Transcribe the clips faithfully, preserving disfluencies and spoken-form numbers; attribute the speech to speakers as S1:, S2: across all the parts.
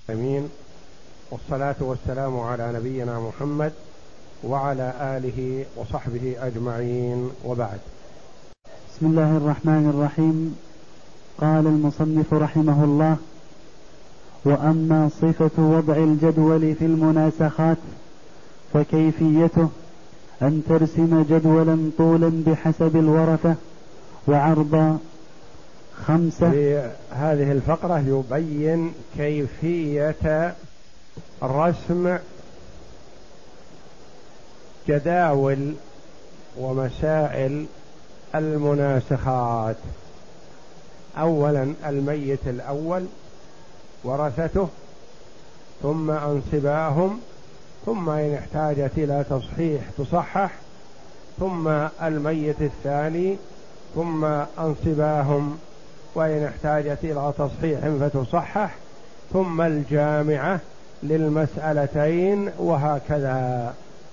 S1: أمين، والصلاة والسلام على نبينا محمد وعلى آله وصحبه أجمعين، وبعد.
S2: بسم الله الرحمن الرحيم. قال المصنف رحمه الله: وأما صفة وضع الجدول في المناسخات فكيفيته أن ترسم جدولا طولا بحسب الورثة وعرضا خمسة.
S1: في هذه الفقرة يبين كيفية رسم جداول ومسائل المناسخات. أولا الميت الأول ورثته، ثم أنصباهم، ثم إن احتاجت إلى تصحيح تصحح، ثم الميت الثاني، ثم أنصباهم وإن احتاجت إلى تصحيح فتصحح، ثم الجامعة للمسألتين، وهكذا.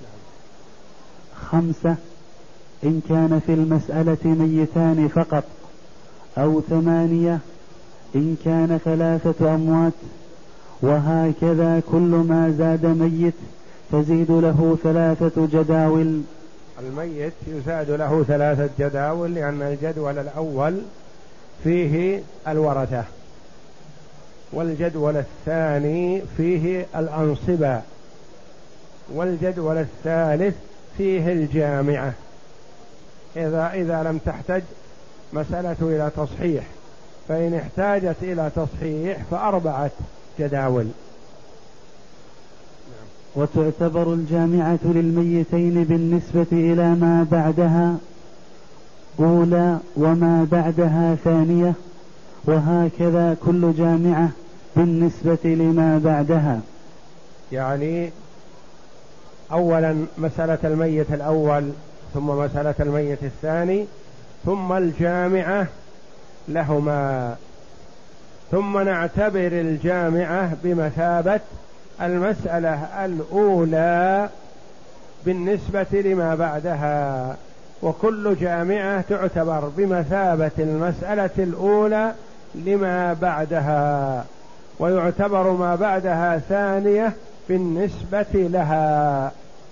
S2: خمسة: إن كان في المسألة ميتان فقط، أو ثمانية إن كان ثلاثة أموات، وهكذا كل ما زاد ميت تزيد له ثلاثة جداول.
S1: الميت يزاد له ثلاثة جداول، لأن الجدول الأول فيه الورثة، والجدول الثاني فيه الأنصبة، والجدول الثالث فيه الجامعة. إذا إذا لم تحتج مسألة إلى تصحيح، فإن احتاجت إلى تصحيح فأربعة جداول.
S2: وتعتبر الجامعة للميتين بالنسبة إلى ما بعدها أولى وما بعدها ثانية، وهكذا كل جامعة بالنسبة لما بعدها.
S1: يعني أولا مسألة الميت الأول، ثم مسألة الميت الثاني، ثم الجامعة لهما، ثم نعتبر الجامعة بمثابة المسألة الأولى بالنسبة لما بعدها، وكل جامعة تعتبر بمثابة المسألة الأولى لما بعدها، ويعتبر ما بعدها ثانية بالنسبة لها.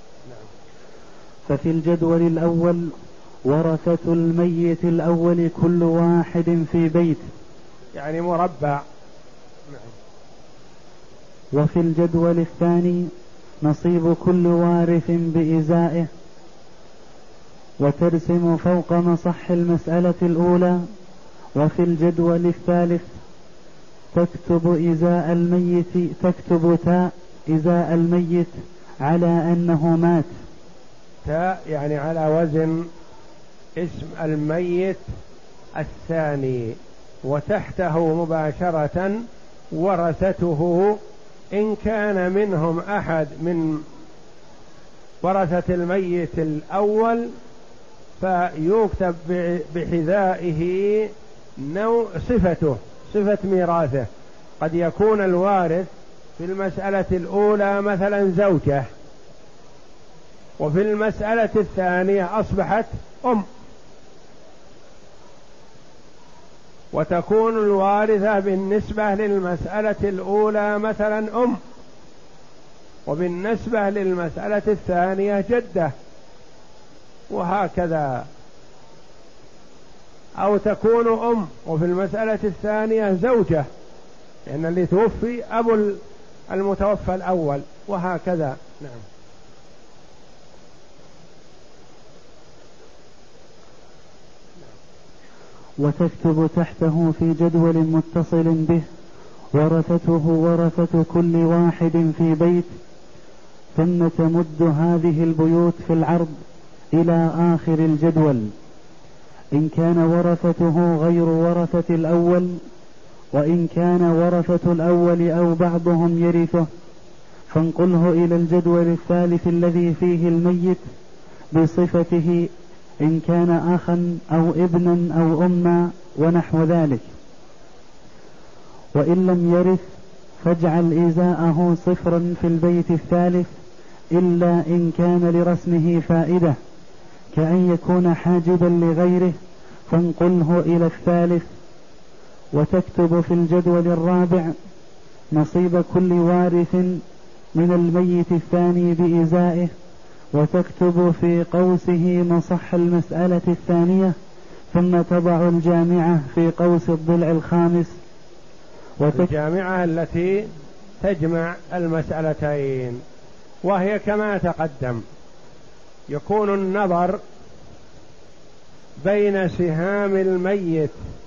S2: ففي الجدول الأول ورثة الميت الأول كل واحد في بيت،
S1: يعني مربع.
S2: وفي الجدول الثاني نصيب كل وارث بإزائه، وترسم فوق مصح المسألة الأولى. وفي الجدول الثالث تكتب إزاء الميت، تكتب تاء إزاء الميت على أنه مات.
S1: تاء يعني على وزن اسم الميت الثاني، وتحته مباشرة ورثته، إن كان منهم أحد من ورثة الميت الأول فيكتب بحذائه نوع صفته، صفة ميراثه. قد يكون الوارث في المسألة الأولى مثلا زوجة، وفي المسألة الثانية أصبحت أم، وتكون الوارثة بالنسبة للمسألة الأولى مثلا أم، وبالنسبة للمسألة الثانية جدة، وهكذا. أو تكون أم وفي المسألة الثانية زوجة، لأن اللي توفي أبو المتوفى الأول، وهكذا. نعم.
S2: وتكتب تحته في جدول متصل به ورثته ورثة كل واحد في بيت، ثم تمد هذه البيوت في العرض إلى آخر الجدول، إن كان ورثته غير ورثة الأول، وإن كان ورثة الأول أو بعضهم يرثه فانقله إلى الجدول الثالث الذي فيه الميت بصفته، إن كان أخا أو ابنا أو أما ونحو ذلك. وإن لم يرث فاجعل إزاءه صفرا في البيت الثالث، إلا إن كان لرسمه فائدة، كأن يكون حاجبا لغيره فانقله إلى الثالث. وتكتب في الجدول الرابع نصيب كل وارث من الميت الثاني بإزائه، وتكتب في قوسه مصح المسألة الثانية، ثم تضع الجامعة في قوس الضلع الخامس.
S1: الجامعة التي تجمع المسألتين، وهي كما تقدم يكون النظر بين سهام الميت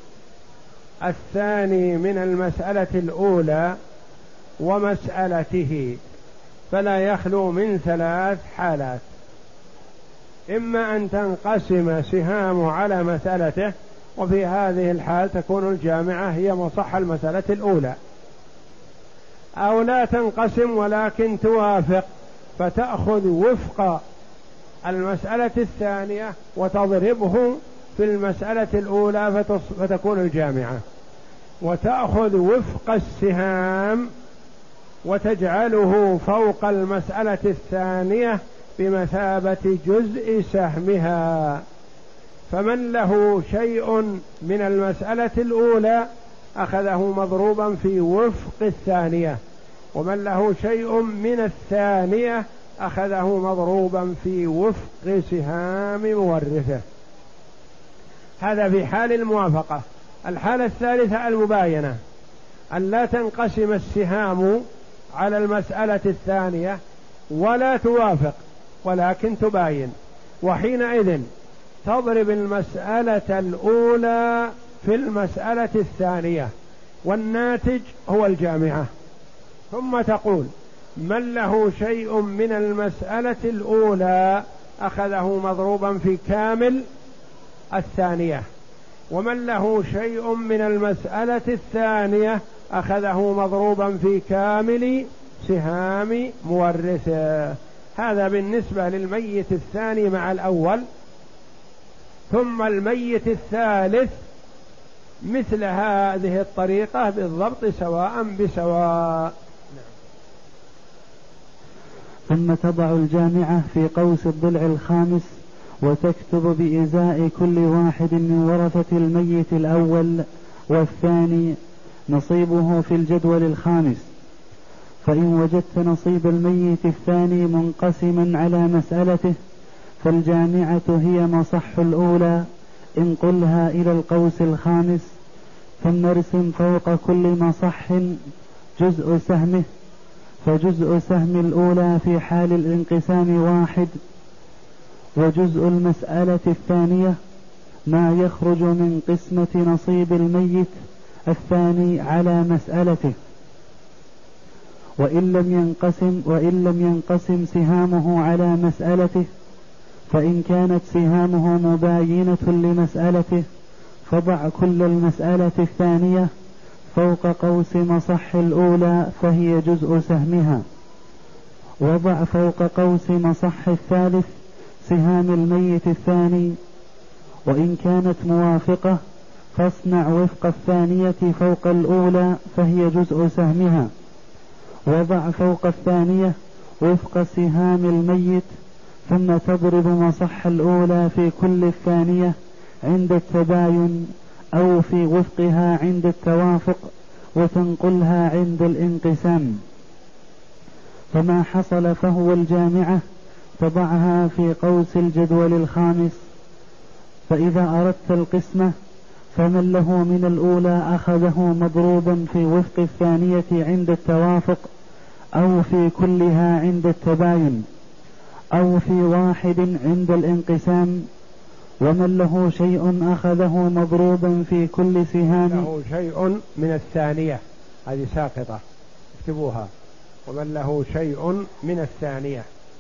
S1: الثاني من المسألة الأولى ومسألته، فلا يخلو من ثلاث حالات: إما أن تنقسم سهامه على مسألته، وفي هذه الحال تكون الجامعة هي مصح المسألة الأولى، أو لا تنقسم ولكن توافق فتأخذ وفق المسألة الثانية وتضربه في المسألة الأولى فتكون الجامعة، وتأخذ وفق السهام وتجعله فوق المسألة الثانية بمثابة جزء سهمها. فمن له شيء من المسألة الأولى أخذه مضروبا في وفق الثانية، ومن له شيء من الثانية أخذه مضروبا في وفق سهام مورثه. هذا في حال الموافقة. الحالة الثالثة المباينة، أن لا تنقسم السهام على المسألة الثانية ولا توافق ولكن تباين، وحينئذ تضرب المسألة الأولى في المسألة الثانية والناتج هو الجامعة، ثم تقول من له شيء من المسألة الأولى أخذه مضروبا في كامل الثانية، ومن له شيء من المسألة الثانية أخذه مضروبا في كامل سهام مورثه. هذا بالنسبة للميت الثاني مع الأول. ثم الميت الثالث مثل هذه الطريقة بالضبط سواء بسواء.
S2: ثم تضع الجامعة في قوس الضلع الخامس، وتكتب بإزاء كل واحد من ورثة الميت الأول والثاني نصيبه في الجدول الخامس. فإن وجدت نصيب الميت الثاني منقسما على مسألته فالجامعة هي مصح الأولى، انقلها إلى القوس الخامس، ثم ارسم فوق كل مصح جزء سهمه، فجزء سهم الأولى في حال الانقسام واحد، وجزء المسألة الثانية ما يخرج من قسمة نصيب الميت الثاني على مسألته، وإن لم ينقسم وإن لم ينقسم سهامه على مسألته، فإن كانت سهامه مباينة لمسألته فضع كل المسألة الثانية فوق قوس مصح الأولى فهي جزء سهمها، وضع فوق قوس مصح الثالث سهام الميت الثاني، وإن كانت موافقة فاصنع وفق الثانية فوق الأولى فهي جزء سهمها، وضع فوق الثانية وفق سهام الميت، ثم تضرب مصح الأولى في كل الثانية عند التباين أو في وفقها عند التوافق، وتنقلها عند الانقسام. فما حصل فهو الجامعة، تضعها في قوس الجدول الخامس. فإذا أردت القسمة فمن له من الأولى أخذه مضروبا في وفق الثانية عند التوافق أو في كلها عند التباين أو في واحد عند الانقسام، ومن له شيء أخذه مضروبا في كل سهام.
S1: له شيء من الثانية، هذه ساقطة اكتبوها، ومن له شيء من الثانية.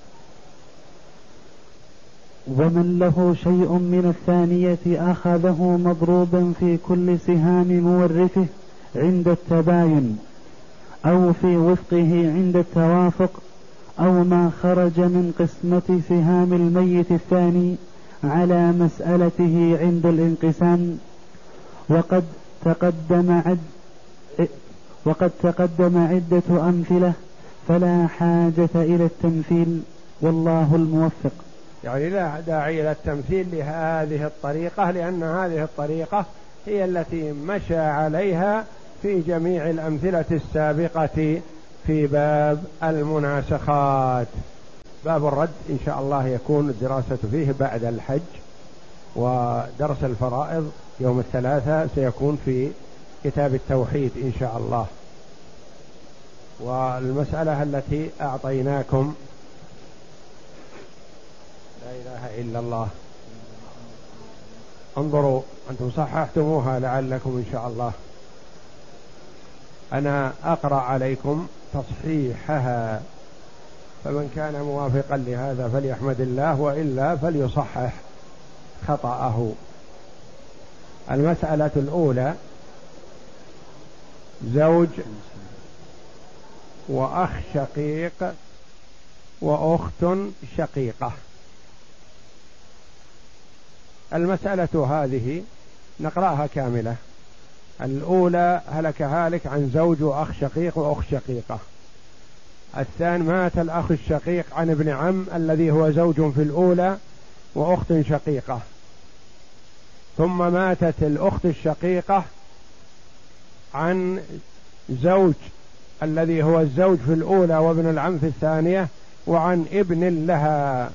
S2: ومن له شيء من الثانية أخذه مضروبا في كل سهام مورثه عند التباين أو في وفقه عند التوافق، أو ما خرج من قسمة سهام الميت الثاني على مسألته عند الانقسام. وقد تقدم عد وقد تقدم عدة أمثلة فلا حاجة إلى التمثيل، والله الموفق.
S1: يعني لا داعي إلى التمثيل لهذه الطريقة، لأن هذه الطريقة هي التي مشى عليها في جميع الأمثلة السابقة في باب المناسخات. باب الرد إن شاء الله يكون الدراسة فيه بعد الحج، ودرس الفرائض يوم الثلاثاء سيكون في كتاب التوحيد إن شاء الله. والمسألة التي أعطيناكم لا إله إلا الله، انظروا أنتم صححتموها لعلكم إن شاء الله، أنا أقرأ عليكم تصحيحها، فمن كان موافقا لهذا فليحمد الله، وإلا فليصحح خطأه. المسألة الأولى: زوج وأخ شقيق وأخت شقيقة. المسألة هذه نقرأها كاملة. الأولى: هلك هالك عن زوج وأخ شقيق وأخت شقيقة. الثاني: مات الأخ الشقيق عن ابن عم الذي هو زوج في الأولى وأخت شقيقة، ثم ماتت الأخت الشقيقة عن زوج الذي هو الزوج في الأولى وابن العم في الثانية وعن ابن لها،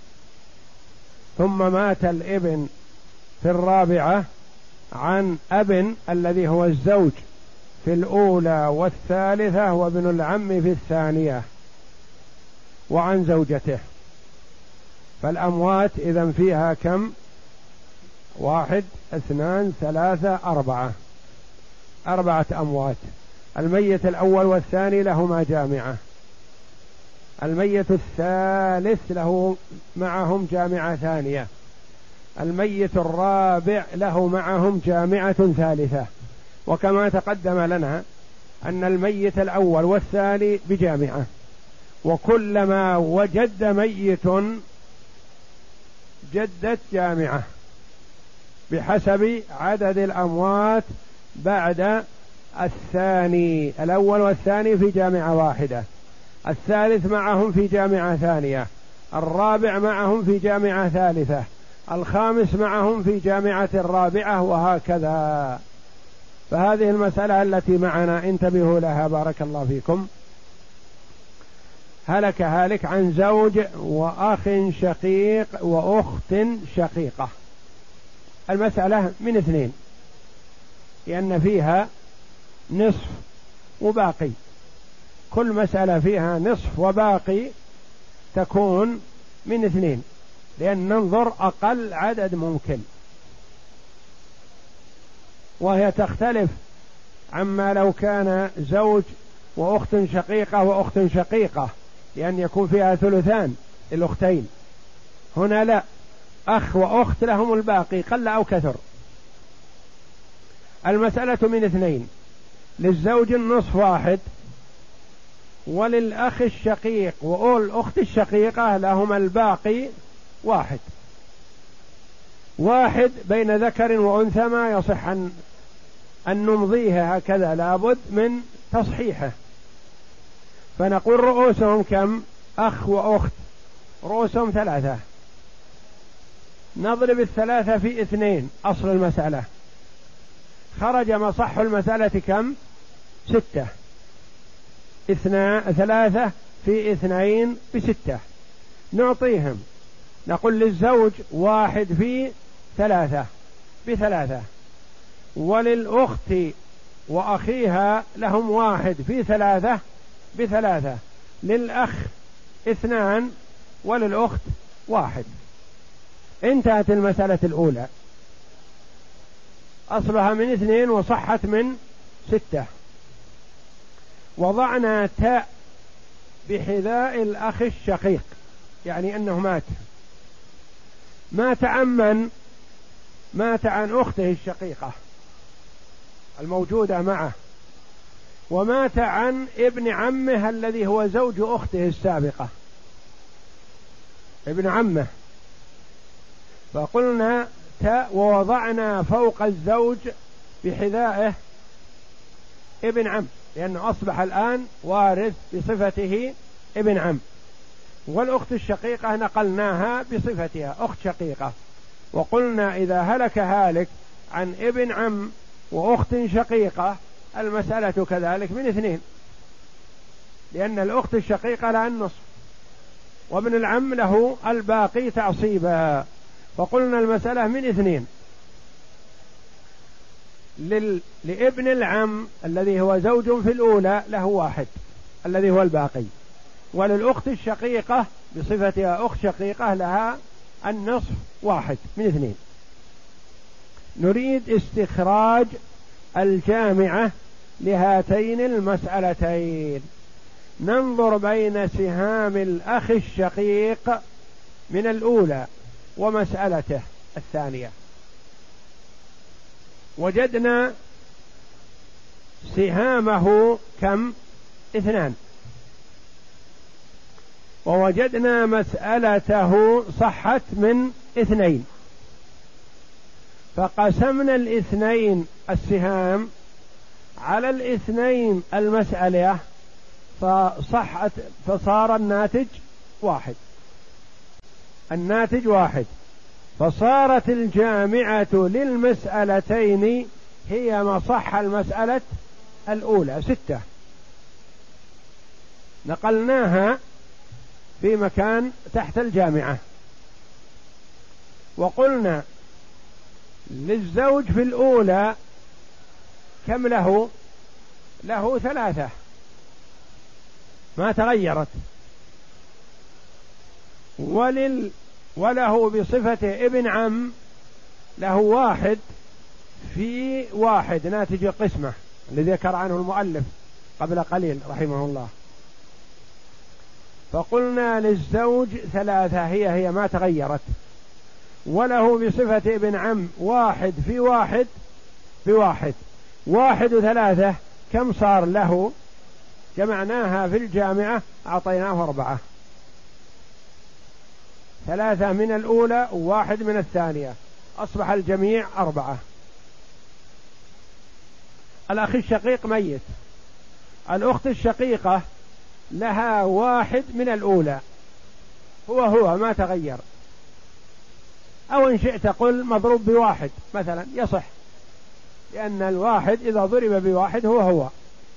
S1: ثم مات الابن في الرابعة عن أب الذي هو الزوج في الأولى والثالثة وابن العم في الثانية وعن زوجته. فالأموات إذن فيها كم؟ واحد اثنان ثلاثة أربعة، أربعة أموات. الميت الأول والثاني لهما جامعة، الميت الثالث له معهم جامعة ثانية، الميت الرابع له معهم جامعة ثالثة. وكما تقدم لنا أن الميت الأول والثاني بجامعة، وكلما وجد ميت جدت جامعة بحسب عدد الأموات بعد الثاني. الأول والثاني في جامعة واحدة، الثالث معهم في جامعة ثانية، الرابع معهم في جامعة ثالثة، الخامس معهم في جامعة الرابعة، وهكذا. فهذه المسألة التي معنا انتبهوا لها بارك الله فيكم. هلك هالك عن زوج وأخ شقيق وأخت شقيقة. المسألة من اثنين، لأن فيها نصف وباقي، كل مسألة فيها نصف وباقي تكون من اثنين، لأن ننظر أقل عدد ممكن، وهي تختلف عما لو كان زوج وأخت شقيقة وأخت شقيقة، لأن يكون فيها ثلثان الأختين. هنا لا، أخ وأخت لهم الباقي قل أو كثر. المسألة من اثنين: للزوج النصف واحد، وللأخ الشقيق والأخت الشقيقة لهما الباقي واحد. واحد بين ذكر وأنثى ما يصح أن, أن نمضيه هكذا، لابد من تصحيحه. فنقول رؤوسهم كم؟ أخ وأخت رؤوسهم ثلاثة، نضرب الثلاثة في اثنين أصل المسألة، خرج مصح المسألة كم؟ ستة. اثنا ثلاثة في اثنين بستة، نعطيهم. نقول للزوج واحد في ثلاثة بثلاثة، وللأخت وأخيها لهم واحد في ثلاثة بثلاثة، للأخ اثنان وللأخت واحد. انتهت المسألة الأولى، أصلها من اثنين وصحت من ستة. وضعنا تاء بحذاء الأخ الشقيق، يعني أنه مات. مات عن من؟ مات عن أخته الشقيقة الموجودة معه، ومات عن ابن عمه الذي هو زوج أخته السابقة، ابن عمه. فقلنا تاء، ووضعنا فوق الزوج بحذائه ابن عم، لأنه أصبح الآن وارث بصفته ابن عم. والأخت الشقيقة نقلناها بصفتها أخت شقيقة، وقلنا إذا هلك هالك عن ابن عم وأخت شقيقة المسألة كذلك من اثنين، لأن الأخت الشقيقة لها النصف وابن العم له الباقي تعصيبا، فقلنا المسألة من اثنين. لل... لابن العم الذي هو زوج في الأولى له واحد الذي هو الباقي، وللأخت الشقيقة بصفتها أخت شقيقة لها النصف واحد من اثنين. نريد استخراج الجامعة لهاتين المسألتين. ننظر بين سهام الأخ الشقيق من الأولى ومسألته الثانية. وجدنا سهامه كم؟ اثنان. ووجدنا مسألته صحت من اثنين، فقسمنا الاثنين السهام على الاثنين المسألة فصحت، فصار الناتج واحد، الناتج واحد، فصارت الجامعة للمسألتين هي مصح المسألة الأولى ستة. نقلناها في مكان تحت الجامعة، وقلنا للزوج في الأولى كم له؟ له ثلاثة ما تغيرت، ولل وله بصفة ابن عم له واحد في واحد ناتج القسمة الذي ذكر عنه المؤلف قبل قليل رحمه الله. فقلنا للزوج ثلاثة هي هي ما تغيرت، وله بصفة ابن عم واحد في واحد في واحد، واحد وثلاثة كم صار له؟ جمعناها في الجامعة أعطيناه أربعة، ثلاثة من الأولى وواحد من الثانية، أصبح الجميع أربعة. الأخ الشقيق ميت، الأخت الشقيقة لها واحد من الأولى هو هو ما تغير، أو إن شئت قل مضروب بواحد مثلا يصح، لأن الواحد إذا ضرب بواحد هو هو.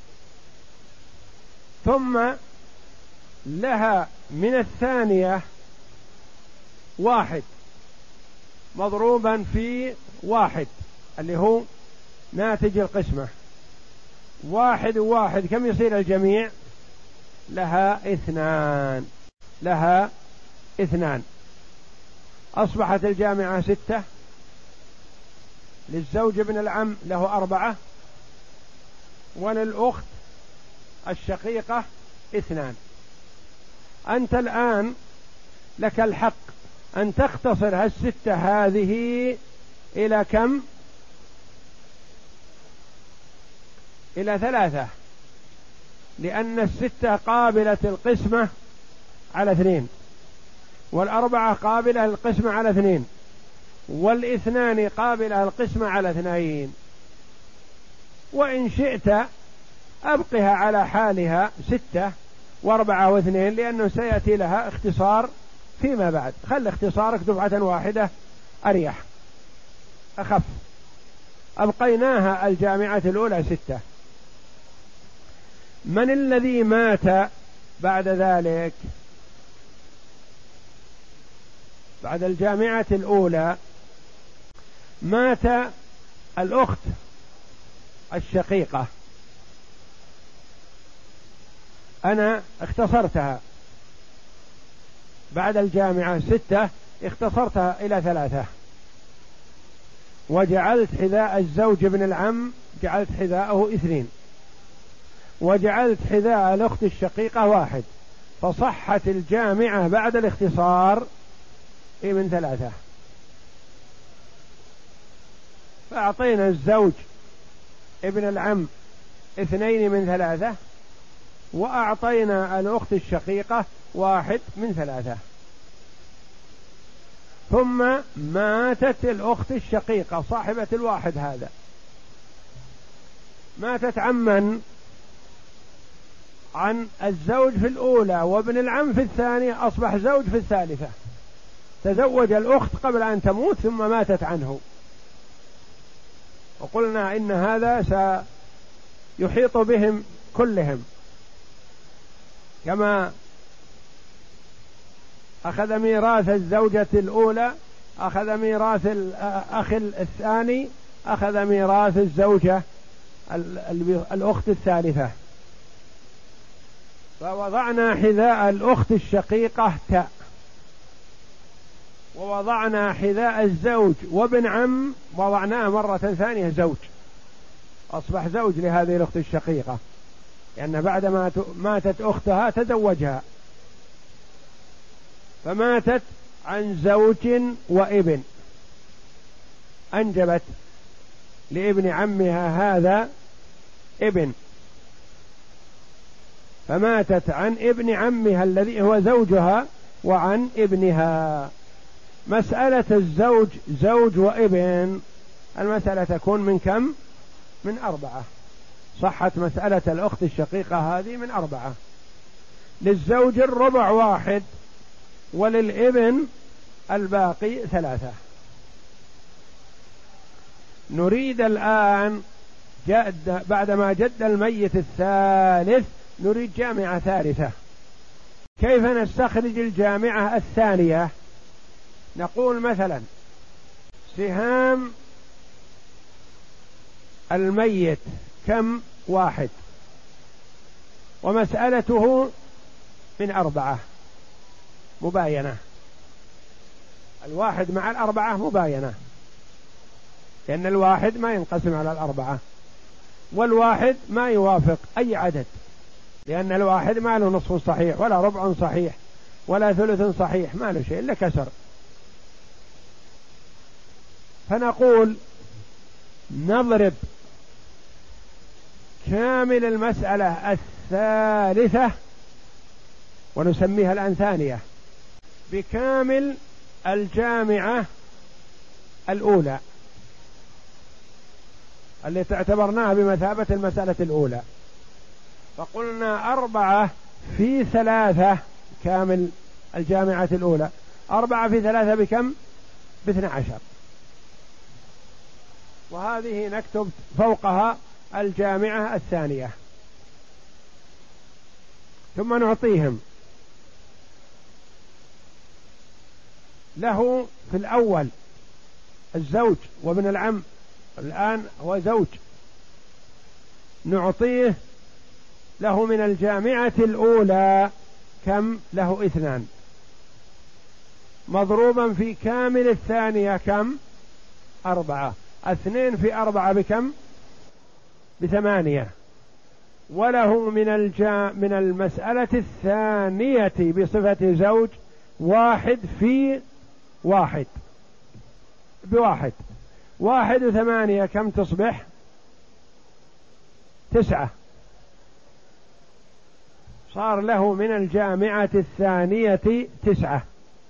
S1: ثم لها من الثانية واحد مضروبا في واحد اللي هو ناتج القسمة، واحد وواحد كم يصير الجميع؟ لها اثنان، لها اثنان، أصبحت الجامعة ستة. للزوج ابن العم له أربعة، وللأخت الشقيقة اثنان. أنت الآن لك الحق أن تختصر هالستة هذه إلى كم؟ إلى ثلاثة، لأن الستة قابلة القسمة على اثنين، والأربعة قابلة القسمة على اثنين، والاثنان قابلة القسمة على اثنين. وإن شئت أبقها على حالها ستة واربعة واثنين، لأنه سيأتي لها اختصار فيما بعد. خل اختصارك دفعة واحدة أريح أخف. أبقيناها الجامعة الأولى ستة. من الذي مات بعد ذلك؟ بعد الجامعة الأولى مات الأخت الشقيقة. أنا اختصرتها بعد الجامعة ستة، اختصرتها إلى ثلاثة، وجعلت حذاء الزوج ابن العم جعلت حذاءه اثنين، وجعلت حذاء الأخت الشقيقة واحد، فصحت الجامعة بعد الاختصار من ثلاثة. فأعطينا الزوج ابن العم اثنين من ثلاثة، وأعطينا الأخت الشقيقة واحد من ثلاثة. ثم ماتت الأخت الشقيقة صاحبة الواحد هذا، ماتت عمن عن الزوج في الأولى وابن العم في الثانية، أصبح زوج في الثالثة. تزوج الأخت قبل أن تموت ثم ماتت عنه، وقلنا إن هذا يحيط بهم كلهم، كما أخذ ميراث الزوجة الأولى أخذ ميراث الأخ الثاني أخذ ميراث الزوجة الأخت الثالثة. فوضعنا حذاء الأخت الشقيقة تاء، ووضعنا حذاء الزوج وابن عم وضعناه مرة ثانية زوج، أصبح زوج لهذه الأخت الشقيقة، لأن بعدما ماتت أختها تزوجها، فماتت عن زوج وابن، أنجبت لابن عمها هذا ابن، فماتت عن ابن عمها الذي هو زوجها وعن ابنها. مسألة الزوج زوج وابن المسألة تكون من كم؟ من أربعة. صحت مسألة الأخت الشقيقة هذه من أربعة. للزوج الربع واحد، وللابن الباقي ثلاثة. نريد الآن جد بعدما جد الميت الثالث نريد جامعة ثالثة. كيف نستخرج الجامعة الثانية؟ نقول مثلا سهام الميت كم؟ واحد، ومسألته من أربعة مباينة، الواحد مع الأربعة مباينة، لأن الواحد ما ينقسم على الأربعة، والواحد ما يوافق أي عدد، لأن الواحد ما له نصف صحيح ولا ربع صحيح ولا ثلث صحيح، ما له شيء إلا كسر. فنقول نضرب كامل المسألة الثالثة ونسميها الآن ثانية بكامل الجامعة الأولى التي اعتبرناها بمثابة المسألة الأولى، فقلنا أربعة في ثلاثة كامل الجامعة الأولى، أربعة في ثلاثة بكم؟ باثنى عشر، وهذه نكتب فوقها الجامعة الثانية. ثم نعطيهم له في الأول الزوج وابن العم، الآن هو زوج، نعطيه له من الجامعة الأولى كم؟ له اثنان، مضروبا في كامل الثانية كم؟ أربعة، اثنين في أربعة بكم؟ بثمانية، وله من الجا من المسألة الثانية بصفة زوج واحد في واحد بواحد، واحد وثمانية كم تصبح؟ تسعة، صار له من الجامعة الثانية تسعة.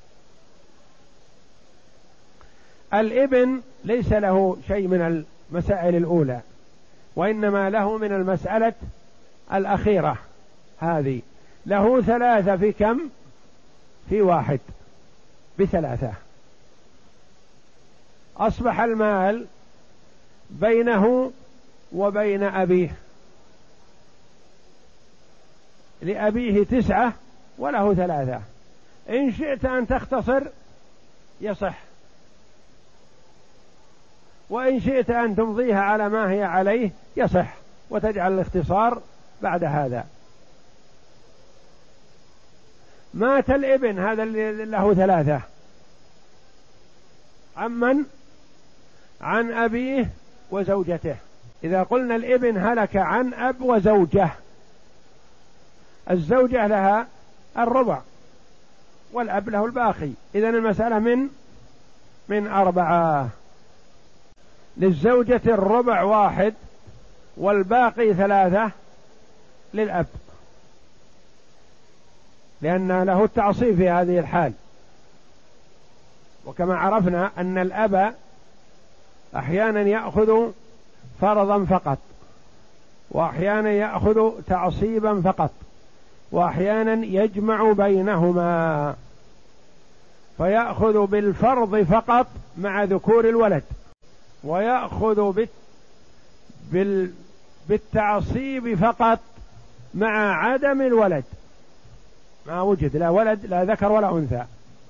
S1: الابن ليس له شيء من المسائل الأولى، وإنما له من المسألة الأخيرة هذه، له ثلاثة في كم؟ في واحد بثلاثة، أصبح المال بينه وبين أبيه، لأبيه تسعة وله ثلاثة، إن شئت أن تختصر يصح، وإن شئت أن تمضيها على ما هي عليه يصح، وتجعل الاختصار بعد هذا. مات الابن هذا اللي له ثلاثة، عمن؟ عن أبيه وزوجته. إذا قلنا الابن هلك عن أب وزوجة، الزوجة لها الربع والأب له الباقي، إذن المسألة من من أربعة. للزوجة الربع واحد والباقي ثلاثة للأب، لأن له التعصيب في هذه الحال. وكما عرفنا أن الأب أحيانا يأخذ فرضا فقط، وأحيانا يأخذ تعصيبا فقط، وأحيانا يجمع بينهما، فيأخذ بالفرض فقط مع ذكور الولد، ويأخذ بال... بالتعصيب فقط مع عدم الولد، ما وجد لا ولد لا ذكر ولا أنثى،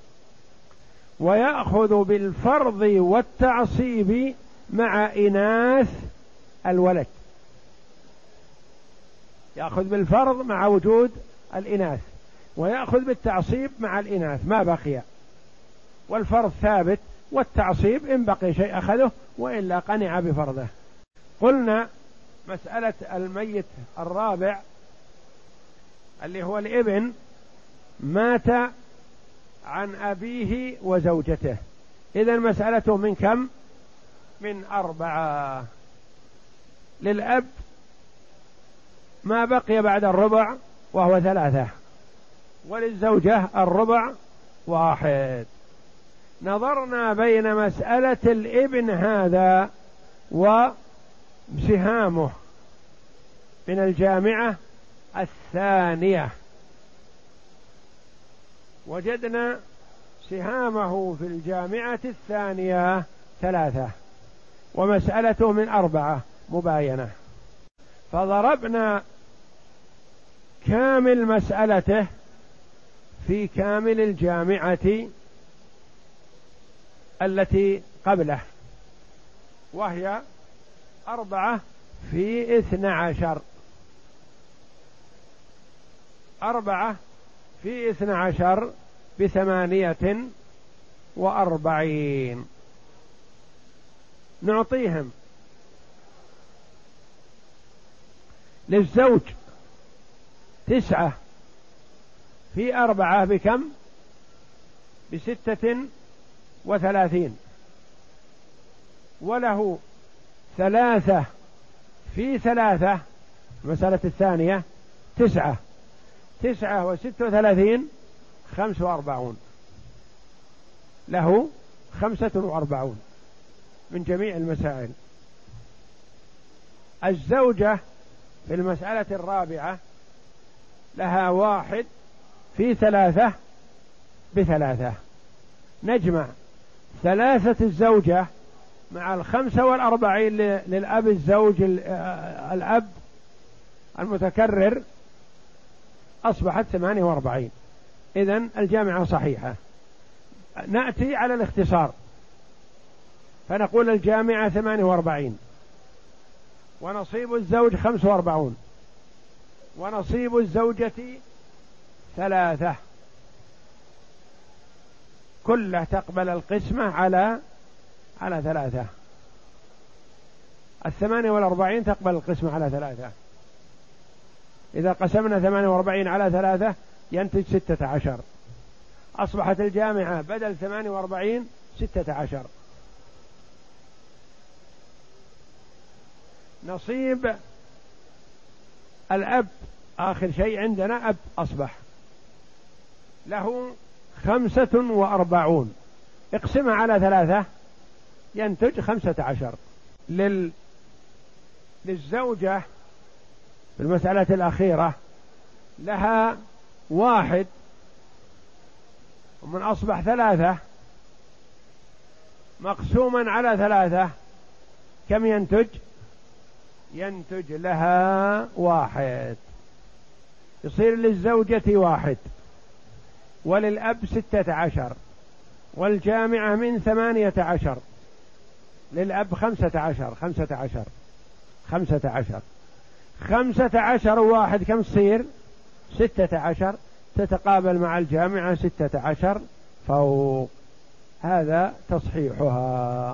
S1: ويأخذ بالفرض والتعصيب مع إناث الولد، يأخذ بالفرض مع وجود الإناث، ويأخذ بالتعصيب مع الإناث ما بقي، والفرض ثابت، والتعصيب إن بقي شيء أخذه وإلا قنع بفرضه. قلنا مسألة الميت الرابع اللي هو الابن مات عن أبيه وزوجته، إذن مسألته من كم؟ من أربعة. للأب ما بقي بعد الربع وهو ثلاثة، وللزوجة الربع واحد. نظرنا بين مسألة الابن هذا وسهامه من الجامعة الثانية، وجدنا سهامه في الجامعة الثانية ثلاثة ومسألته من أربعة مباينة، فضربنا كامل مسألته في كامل الجامعة التي قبله، وهي أربعة في اثنى عشر، أربعة في اثنى عشر بثمانية وأربعين. نعطيهم للزوج تسعة في أربعة بكم؟ بستة وثلاثين، وله ثلاثة في ثلاثة، المسألة الثانية تسعة، تسعة وستة وثلاثين خمس وأربعون، له خمسة وأربعون من جميع المسائل. الزوجة في المسألة الرابعة لها واحد في ثلاثة بثلاثة، نجمع ثلاثة الزوجة مع الخمسة والأربعين للأب الزوج الأب المتكرر أصبحت ثمانية وأربعين. إذن الجامعة صحيحة. نأتي على الاختصار فنقول الجامعة ثمانية وأربعين، ونصيب الزوج خمس وأربعون، ونصيب الزوجة ثلاثة، كله تقبل القسمة على على ثلاثة. الثمانية والأربعين تقبل القسمة على ثلاثة، إذا قسمنا ثمانية وأربعين على ثلاثة ينتج ستة عشر، أصبحت الجامعة بدل ثمانية وأربعين ستة عشر. نصيب الأب آخر شيء عندنا أب أصبح له خمسة وأربعون، اقسمها على ثلاثة ينتج خمسة عشر. لل... للزوجة في المسألة الأخيرة لها واحد، ومن أصبح ثلاثة مقسوما على ثلاثة كم ينتج؟ ينتج لها واحد، يصير للزوجة واحد، وللأب ستة عشر، والجامعة من ثمانية عشر، للأب خمسة عشر خمسة عشر خمسة عشر خمسة عشر واحد كم تصير؟ ستة عشر، تتقابل مع الجامعة ستة عشر فوق. هذا تصحيحها.